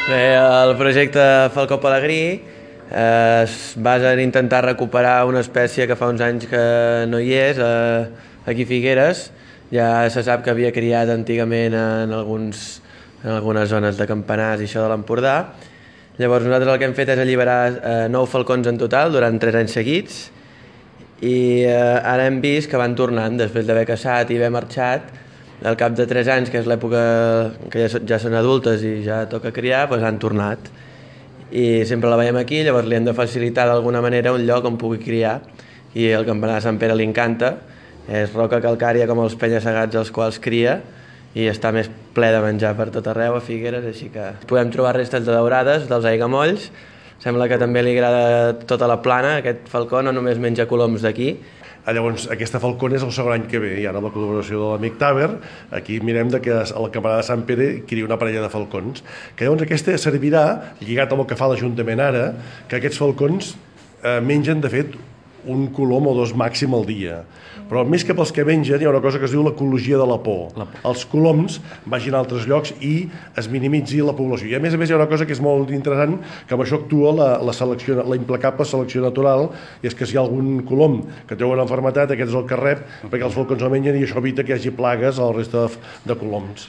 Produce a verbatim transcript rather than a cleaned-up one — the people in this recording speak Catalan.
Bé, el projecte Falcó Pelegrí eh, es basa en intentar recuperar una espècie que fa uns anys que no hi és, eh, aquí a Figueres. Ja se sap que havia criat antigament en, alguns, en algunes zones de campanars i això de l'Empordà. Llavors nosaltres el que hem fet és alliberar eh, nou falcons en total durant tres anys seguits i eh, ara hem vist que van tornant després d'haver caçat i haver marxat. Al cap de tres anys, que és l'època que ja, ja són adultes i ja toca criar, doncs han tornat. I sempre la veiem aquí, llavors li hem de facilitar d'alguna manera un lloc on pugui criar. I el campanar de Sant Pere li encanta. És roca calcària com els penya-segats als quals cria i està més ple de menjar per tot arreu a Figueres, així que podem trobar restes de daurades dels aiguamolls. Sembla que també li agrada tota la plana, aquest falcó no només menja coloms d'aquí. Llavors, aquesta falcona és el segon any que ve, i ara amb la col·laboració de l'amic Taver, aquí mirem de que a la campanar de Sant Pere cria una parella de falcons, que llavors aquesta servirà, lligat amb el que fa l'Ajuntament ara, que aquests falcons eh, mengen, de fet, un colom o dos màxim al dia. Però més que pels que mengen hi ha una cosa que es diu l'ecologia de la por. La por. Els coloms vagin a altres llocs i es minimitzi la població. I a més a més hi ha una cosa que és molt interessant, que amb això actua la, la, selecció, la implacable selecció natural, i és que si hi ha algun colom que té una malaltia, aquest és el que rep, perquè els falcons el mengen i això evita que hi hagi plagues a la resta de, de coloms.